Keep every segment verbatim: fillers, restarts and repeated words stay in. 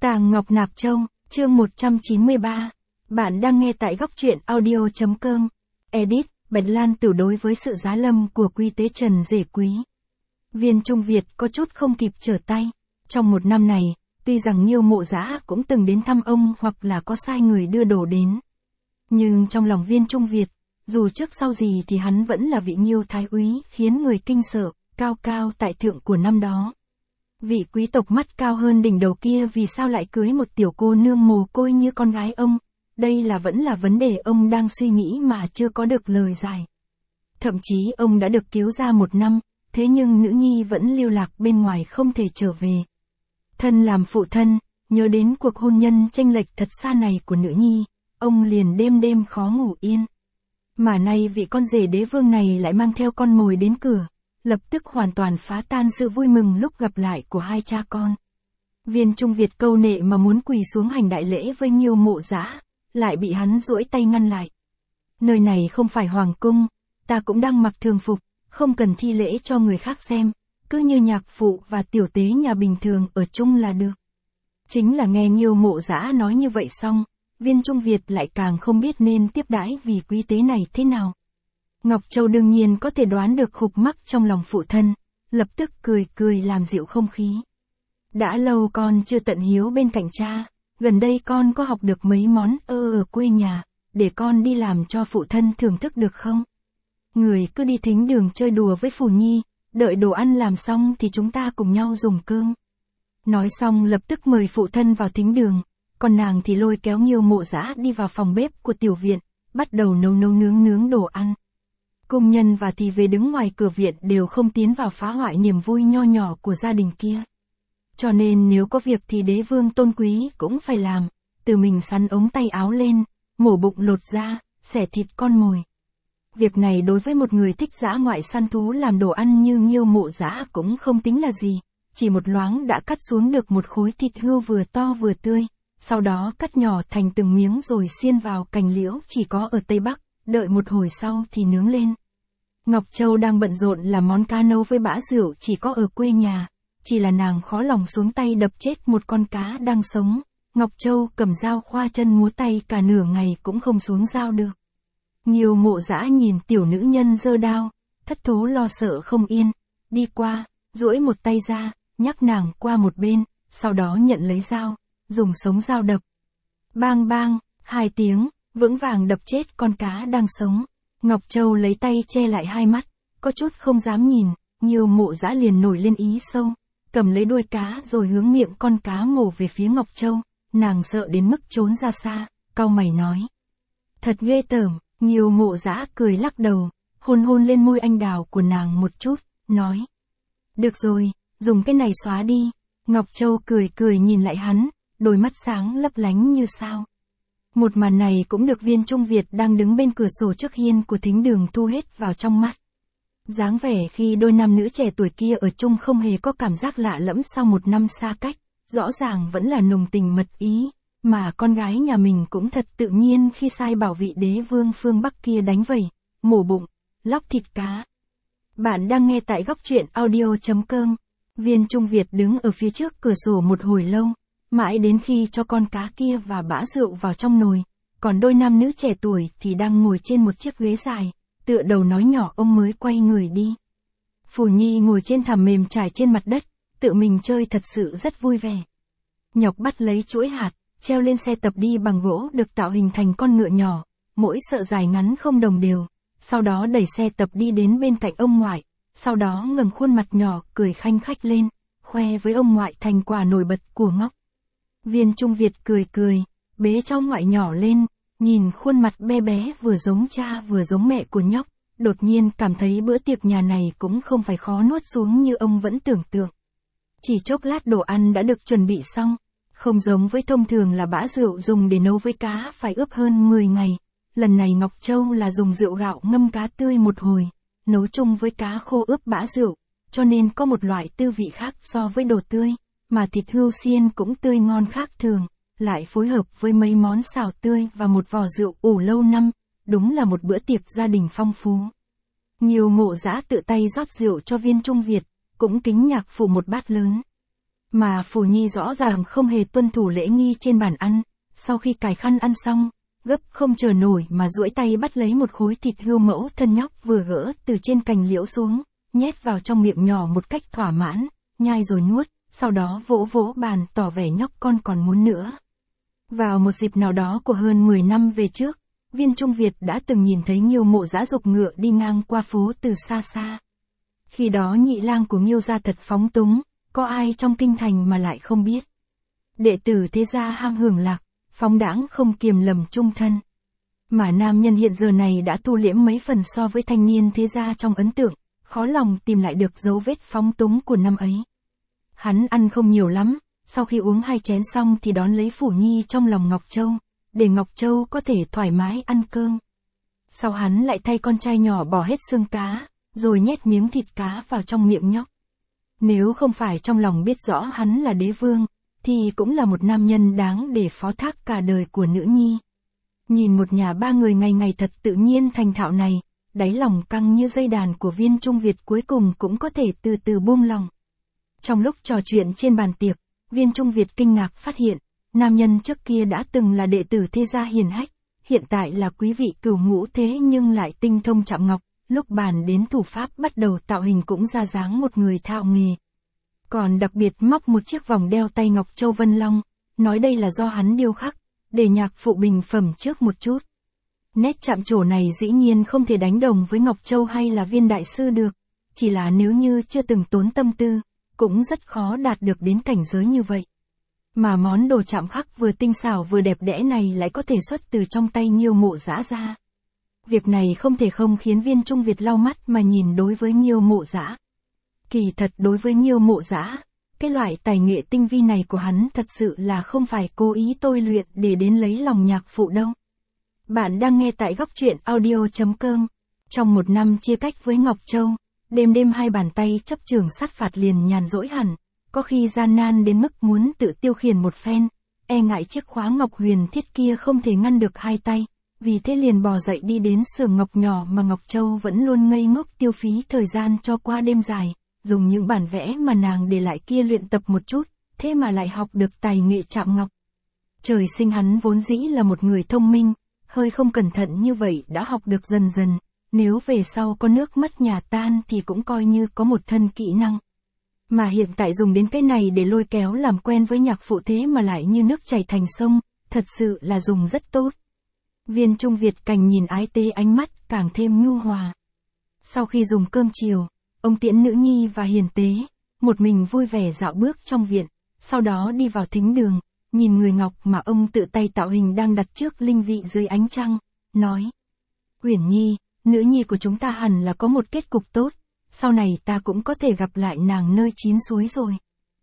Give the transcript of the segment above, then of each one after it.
Tàng Ngọc Nạp Châu, chương một trăm chín mươi ba. Bạn đang nghe tại góc truyện audio.com. Edit, Bạch Lan Tử đối với sự giá lâm của Quy Tế Trần rể quý. Viên Trung Việt có chút không kịp trở tay. Trong một năm này, tuy rằng Nhiêu Mộ Dã cũng từng đến thăm ông hoặc là có sai người đưa đồ đến. Nhưng trong lòng Viên Trung Việt, dù trước sau gì thì hắn vẫn là vị Nhiêu Thái úy khiến người kinh sợ, cao cao tại thượng của năm đó. Vị quý tộc mắt cao hơn đỉnh đầu kia vì sao lại cưới một tiểu cô nương mồ côi như con gái ông, đây là vẫn là vấn đề ông đang suy nghĩ mà chưa có được lời giải. Thậm chí ông đã được cứu ra một năm, thế nhưng nữ nhi vẫn lưu lạc bên ngoài không thể trở về. Thân làm phụ thân, nhớ đến cuộc hôn nhân chênh lệch thật xa này của nữ nhi, ông liền đêm đêm khó ngủ yên. Mà nay vị con rể đế vương này lại mang theo con mồi đến cửa, lập tức hoàn toàn phá tan sự vui mừng lúc gặp lại của hai cha con. Viên Trung Việt câu nệ mà muốn quỳ xuống hành đại lễ với Nhiêu Mộ Dã, lại bị hắn duỗi tay ngăn lại. Nơi này không phải hoàng cung, ta cũng đang mặc thường phục, không cần thi lễ cho người khác xem, cứ như nhạc phụ và tiểu tế nhà bình thường ở chung là được. Chính là nghe Nhiêu Mộ Dã nói như vậy xong, Viên Trung Việt lại càng không biết nên tiếp đãi vị quý tế này thế nào. Ngọc Châu đương nhiên có thể đoán được khúc mắc trong lòng phụ thân, lập tức cười cười làm dịu không khí. Đã lâu con chưa tận hiếu bên cạnh cha, gần đây con có học được mấy món ơ ở quê nhà, để con đi làm cho phụ thân thưởng thức được không? Người cứ đi thính đường chơi đùa với Phù Nhi, đợi đồ ăn làm xong thì chúng ta cùng nhau dùng cơm. Nói xong lập tức mời phụ thân vào thính đường, còn nàng thì lôi kéo Nhiêu Mộ Dã đi vào phòng bếp của tiểu viện, bắt đầu nấu nấu nướng nướng đồ ăn. Cung nhân và thị vệ đứng ngoài cửa viện đều không tiến vào phá hoại niềm vui nho nhỏ của gia đình kia. Cho nên nếu có việc thì đế vương tôn quý cũng phải làm, tự mình sắn ống tay áo lên, mổ bụng lột da, xẻ thịt con mồi. Việc này đối với một người thích dã ngoại săn thú làm đồ ăn như Nhiêu Mộ Dã cũng không tính là gì, chỉ một loáng đã cắt xuống được một khối thịt hươu vừa to vừa tươi, sau đó cắt nhỏ thành từng miếng rồi xiên vào cành liễu chỉ có ở Tây Bắc, đợi một hồi sau thì nướng lên. Ngọc Châu đang bận rộn làm món cá nấu với bã rượu chỉ có ở quê nhà, chỉ là nàng khó lòng xuống tay đập chết một con cá đang sống. Ngọc Châu cầm dao khoa chân múa tay cả nửa ngày cũng không xuống dao được. Nhiêu Mộ Dã nhìn tiểu nữ nhân giơ đao, thất thố lo sợ không yên, đi qua, duỗi một tay ra, nhắc nàng qua một bên, sau đó nhận lấy dao, dùng sống dao đập. Bang bang, hai tiếng, vững vàng đập chết con cá đang sống. Ngọc Châu lấy tay che lại hai mắt, có chút không dám nhìn, Nhiêu Mộ Dã liền nổi lên ý sâu, cầm lấy đuôi cá rồi hướng miệng con cá mổ về phía Ngọc Châu, nàng sợ đến mức trốn ra xa, cau mày nói. Thật ghê tởm, Nhiêu Mộ Dã cười lắc đầu, hôn hôn lên môi anh đào của nàng một chút, nói. Được rồi, dùng cái này xóa đi. Ngọc Châu cười cười nhìn lại hắn, đôi mắt sáng lấp lánh như sao. Một màn này cũng được Viên Trung Việt đang đứng bên cửa sổ trước hiên của thính đường thu hết vào trong mắt. Dáng vẻ khi đôi nam nữ trẻ tuổi kia ở chung không hề có cảm giác lạ lẫm sau một năm xa cách, rõ ràng vẫn là nồng tình mật ý, mà con gái nhà mình cũng thật tự nhiên khi sai bảo vị đế vương phương Bắc kia đánh vẩy, mổ bụng, lóc thịt cá. Bạn đang nghe tại góc truyện audio.com. Viên Trung Việt đứng ở phía trước cửa sổ một hồi lâu, mãi đến khi cho con cá kia và bã rượu vào trong nồi, còn đôi nam nữ trẻ tuổi thì đang ngồi trên một chiếc ghế dài, tựa đầu nói nhỏ ông mới quay người đi. Phù Nhi ngồi trên thảm mềm trải trên mặt đất, tự mình chơi thật sự rất vui vẻ. Nhọc bắt lấy chuỗi hạt, treo lên xe tập đi bằng gỗ được tạo hình thành con ngựa nhỏ, mỗi sợi dài ngắn không đồng đều, sau đó đẩy xe tập đi đến bên cạnh ông ngoại, sau đó ngẩng khuôn mặt nhỏ cười khanh khách lên, khoe với ông ngoại thành quả nổi bật của Ngọc. Viên Trung Việt cười cười, bế cháu ngoại nhỏ lên, nhìn khuôn mặt bé bé vừa giống cha vừa giống mẹ của nhóc, đột nhiên cảm thấy bữa tiệc nhà này cũng không phải khó nuốt xuống như ông vẫn tưởng tượng. Chỉ chốc lát đồ ăn đã được chuẩn bị xong, không giống với thông thường là bã rượu dùng để nấu với cá phải ướp hơn mười ngày, lần này Ngọc Châu là dùng rượu gạo ngâm cá tươi một hồi, nấu chung với cá khô ướp bã rượu, cho nên có một loại tư vị khác so với đồ tươi. Mà thịt hươu xiên cũng tươi ngon khác thường, lại phối hợp với mấy món xào tươi và một vò rượu ủ lâu năm, đúng là một bữa tiệc gia đình phong phú. Nhiêu Mộ Dã tự tay rót rượu cho Viên Trung Việt, cũng kính nhạc phụ một bát lớn. Mà Phù Nhi rõ ràng không hề tuân thủ lễ nghi trên bàn ăn, sau khi cài khăn ăn xong, gấp không chờ nổi mà duỗi tay bắt lấy một khối thịt hươu mẫu thân nhóc vừa gỡ từ trên cành liễu xuống, nhét vào trong miệng nhỏ một cách thỏa mãn, nhai rồi nuốt, sau đó vỗ vỗ bàn tỏ vẻ nhóc con còn muốn nữa. Vào một dịp nào đó của hơn mười năm về trước, Viên Trung Việt đã từng nhìn thấy Nghiêu Mộ Dã giục ngựa đi ngang qua phố từ xa xa. Khi đó nhị lang của Nghiêu gia thật phóng túng, có ai trong kinh thành mà lại không biết. Đệ tử thế gia ham hưởng lạc, phóng đãng không kiềm lầm chung thân. Mà nam nhân hiện giờ này đã thu liễm mấy phần so với thanh niên thế gia trong ấn tượng, khó lòng tìm lại được dấu vết phóng túng của năm ấy. Hắn ăn không nhiều lắm, sau khi uống hai chén xong thì đón lấy Phủ Nhi trong lòng Ngọc Châu, để Ngọc Châu có thể thoải mái ăn cơm. Sau hắn lại thay con trai nhỏ bỏ hết xương cá, rồi nhét miếng thịt cá vào trong miệng nhóc. Nếu không phải trong lòng biết rõ hắn là đế vương, thì cũng là một nam nhân đáng để phó thác cả đời của nữ nhi. Nhìn một nhà ba người ngày ngày thật tự nhiên thành thạo này, đáy lòng căng như dây đàn của Viên Trung Việt cuối cùng cũng có thể từ từ buông lòng. Trong lúc trò chuyện trên bàn tiệc, Viên Trung Việt kinh ngạc phát hiện, nam nhân trước kia đã từng là đệ tử thế gia hiền hách, hiện tại là quý vị cửu ngũ thế nhưng lại tinh thông chạm ngọc, lúc bàn đến thủ pháp bắt đầu tạo hình cũng ra dáng một người thạo nghề. Còn đặc biệt móc một chiếc vòng đeo tay Ngọc Châu Vân Long, nói đây là do hắn điêu khắc, để nhạc phụ bình phẩm trước một chút. Nét chạm trổ này dĩ nhiên không thể đánh đồng với Ngọc Châu hay là Viên đại sư được, chỉ là nếu như chưa từng tốn tâm tư, cũng rất khó đạt được đến cảnh giới như vậy. Mà món đồ chạm khắc vừa tinh xảo vừa đẹp đẽ này lại có thể xuất từ trong tay Nghiêu Mộ Dã ra. Việc này không thể không khiến Viên Trung Việt lau mắt mà nhìn đối với Nghiêu Mộ Dã. Kỳ thật đối với Nghiêu Mộ Dã, cái loại tài nghệ tinh vi này của hắn thật sự là không phải cố ý tôi luyện để đến lấy lòng nhạc phụ đâu. Bạn đang nghe tại góc truyện audio chấm com. Trong một năm chia cách với Ngọc Châu, đêm đêm hai bàn tay chấp trường sát phạt liền nhàn rỗi hẳn, có khi gian nan đến mức muốn tự tiêu khiển một phen, e ngại chiếc khóa ngọc huyền thiết kia không thể ngăn được hai tay, vì thế liền bò dậy đi đến xưởng ngọc nhỏ mà Ngọc Châu vẫn luôn ngây ngốc tiêu phí thời gian cho qua đêm dài, dùng những bản vẽ mà nàng để lại kia luyện tập một chút, thế mà lại học được tài nghệ chạm ngọc. Trời sinh hắn vốn dĩ là một người thông minh, hơi không cẩn thận như vậy đã học được dần dần, nếu về sau có nước mất nhà tan thì cũng coi như có một thân kỹ năng. Mà hiện tại dùng đến cái này để lôi kéo làm quen với nhạc phụ thế mà lại như nước chảy thành sông, thật sự là dùng rất tốt. Viên Trung Việt càng nhìn ái tê ánh mắt càng thêm nhu hòa. Sau khi dùng cơm chiều, ông tiễn nữ nhi và hiền tế, một mình vui vẻ dạo bước trong viện, sau đó đi vào thính đường, nhìn người ngọc mà ông tự tay tạo hình đang đặt trước linh vị dưới ánh trăng, nói: Uyển Nhi, nữ nhi của chúng ta hẳn là có một kết cục tốt, sau này ta cũng có thể gặp lại nàng nơi chín suối rồi.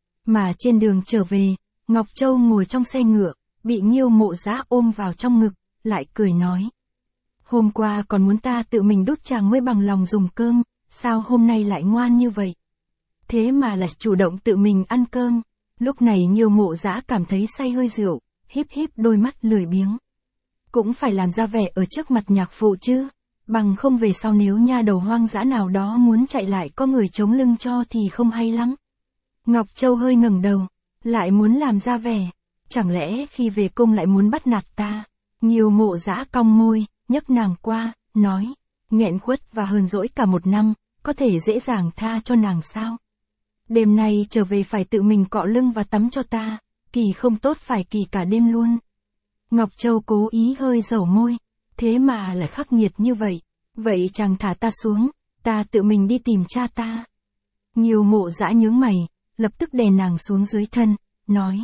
Mà trên đường trở về, Ngọc Châu ngồi trong xe ngựa, bị Nghiêu Mộ Dã ôm vào trong ngực, lại cười nói: Hôm qua còn muốn ta tự mình đút chàng mới bằng lòng dùng cơm, sao hôm nay lại ngoan như vậy? Thế mà lại chủ động tự mình ăn cơm. Lúc này Nghiêu Mộ Dã cảm thấy say hơi rượu, híp híp đôi mắt lười biếng. Cũng phải làm ra vẻ ở trước mặt nhạc phụ chứ, bằng không về sau nếu nha đầu hoang dã nào đó muốn chạy lại có người chống lưng cho thì không hay lắm. Ngọc Châu hơi ngẩng đầu, lại muốn làm ra vẻ, chẳng lẽ khi về cung lại muốn bắt nạt ta? Nghiêu Mộ Dã cong môi, nhấc nàng qua, nói: Nghẹn khuất và hờn dỗi cả một năm, có thể dễ dàng tha cho nàng sao? Đêm nay trở về phải tự mình cọ lưng và tắm cho ta, kỳ không tốt phải kỳ cả đêm luôn. Ngọc Châu cố ý hơi dẩu môi, thế mà lại khắc nghiệt như vậy, vậy chàng thả ta xuống, ta tự mình đi tìm cha ta. Nghiêu Mộ Dã nhướng mày, lập tức đè nàng xuống dưới thân, nói: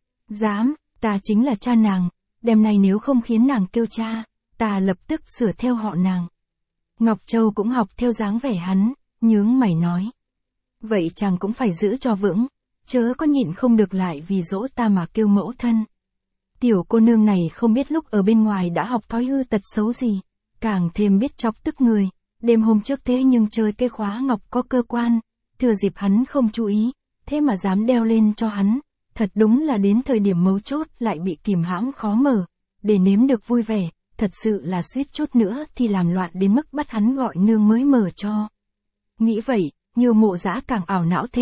Dám, ta chính là cha nàng, đêm nay nếu không khiến nàng kêu cha, ta lập tức sửa theo họ nàng. Ngọc Châu cũng học theo dáng vẻ hắn, nhướng mày nói: Vậy chàng cũng phải giữ cho vững, chớ có nhịn không được lại vì dỗ ta mà kêu mẫu thân. Tiểu cô nương này không biết lúc ở bên ngoài đã học thói hư tật xấu gì, càng thêm biết chọc tức người, đêm hôm trước thế nhưng chơi cái khóa ngọc có cơ quan, thừa dịp hắn không chú ý, thế mà dám đeo lên cho hắn, thật đúng là đến thời điểm mấu chốt lại bị kìm hãm khó mở, để nếm được vui vẻ, thật sự là suýt chút nữa thì làm loạn đến mức bắt hắn gọi nương mới mở cho. Nghĩ vậy, Nghiêu Mộ Dã càng ảo não thêm,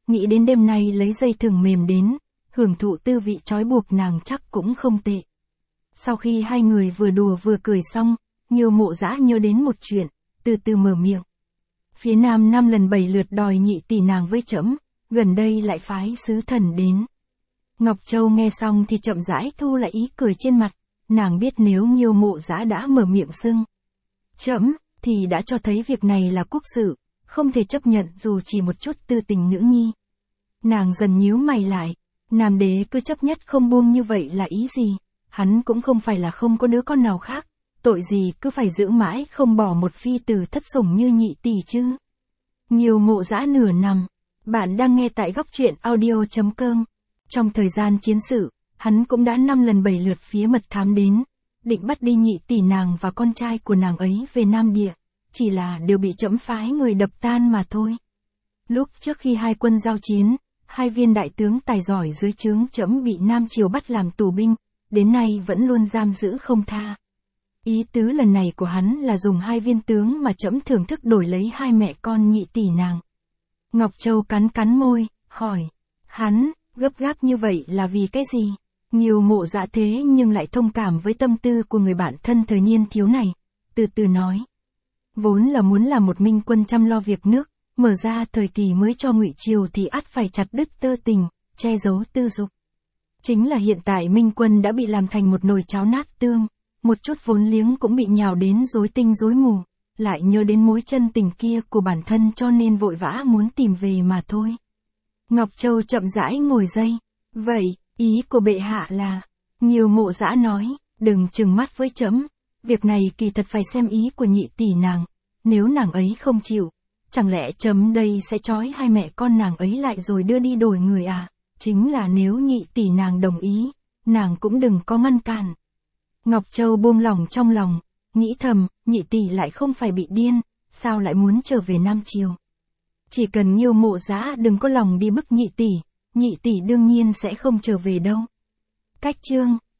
nghĩ đến đêm nay lấy dây thừng mềm đến, hưởng thụ tư vị trói buộc nàng chắc cũng không tệ. Sau khi hai người vừa đùa vừa cười xong, Nghiêu Mộ Dã nhớ đến một chuyện, từ từ mở miệng. Phía Nam năm lần bảy lượt đòi nhị tỷ nàng với trẫm, gần đây lại phái sứ thần đến. Ngọc Châu nghe xong thì chậm rãi thu lại ý cười trên mặt, nàng biết nếu Nghiêu Mộ Dã đã mở miệng xưng trẫm, thì đã cho thấy việc này là quốc sự, không thể chấp nhận dù chỉ một chút tư tình nữ nhi. Nàng dần nhíu mày lại, Nam đế cứ chấp nhất không buông như vậy là ý gì, hắn cũng không phải là không có đứa con nào khác, tội gì cứ phải giữ mãi không bỏ một phi tử thất sủng như nhị tỷ chứ. Nghiêu Mộ Dã nửa nằm, bạn đang nghe tại góc truyện audio chấm com. Trong thời gian chiến sự, hắn cũng đã năm lần bảy lượt phía mật thám đến, định bắt đi nhị tỷ nàng và con trai của nàng ấy về Nam Địa, chỉ là đều bị trẫm phái người đập tan mà thôi. Lúc trước khi hai quân giao chiến, hai viên đại tướng tài giỏi dưới trướng trẫm bị Nam Triều bắt làm tù binh, đến nay vẫn luôn giam giữ không tha. Ý tứ lần này của hắn là dùng hai viên tướng mà trẫm thưởng thức đổi lấy hai mẹ con nhị tỷ nàng. Ngọc Châu cắn cắn môi, hỏi, hắn, gấp gáp như vậy là vì cái gì? Nghiêu Mộ Dã thế nhưng lại thông cảm với tâm tư của người bạn thân thời niên thiếu này, từ từ nói. Vốn là muốn làm một minh quân chăm lo việc nước, mở ra thời kỳ mới cho Ngụy Triều thì ắt phải chặt đứt tơ tình, che giấu tư dục. Chính là hiện tại minh quân đã bị làm thành một nồi cháo nát tương, một chút vốn liếng cũng bị nhào đến rối tinh rối mù, lại nhớ đến mối chân tình kia của bản thân cho nên vội vã muốn tìm về mà thôi. Ngọc Châu chậm rãi ngồi dậy, vậy, ý của bệ hạ là, Nghiêu Mộ Dã nói, đừng trừng mắt với trẫm, việc này kỳ thật phải xem ý của nhị tỷ nàng, nếu nàng ấy không chịu, chẳng lẽ trẫm đây sẽ trói hai mẹ con nàng ấy lại rồi đưa đi đổi người à, chính là nếu nhị tỷ nàng đồng ý, nàng cũng đừng có ngăn cản. Ngọc Châu buông lỏng trong lòng, nghĩ thầm, nhị tỷ lại không phải bị điên, sao lại muốn trở về Nam Triều. Chỉ cần Nghiêu Mộ Dã đừng có lòng đi bức nhị tỷ, nhị tỷ đương nhiên sẽ không trở về đâu. Cách chương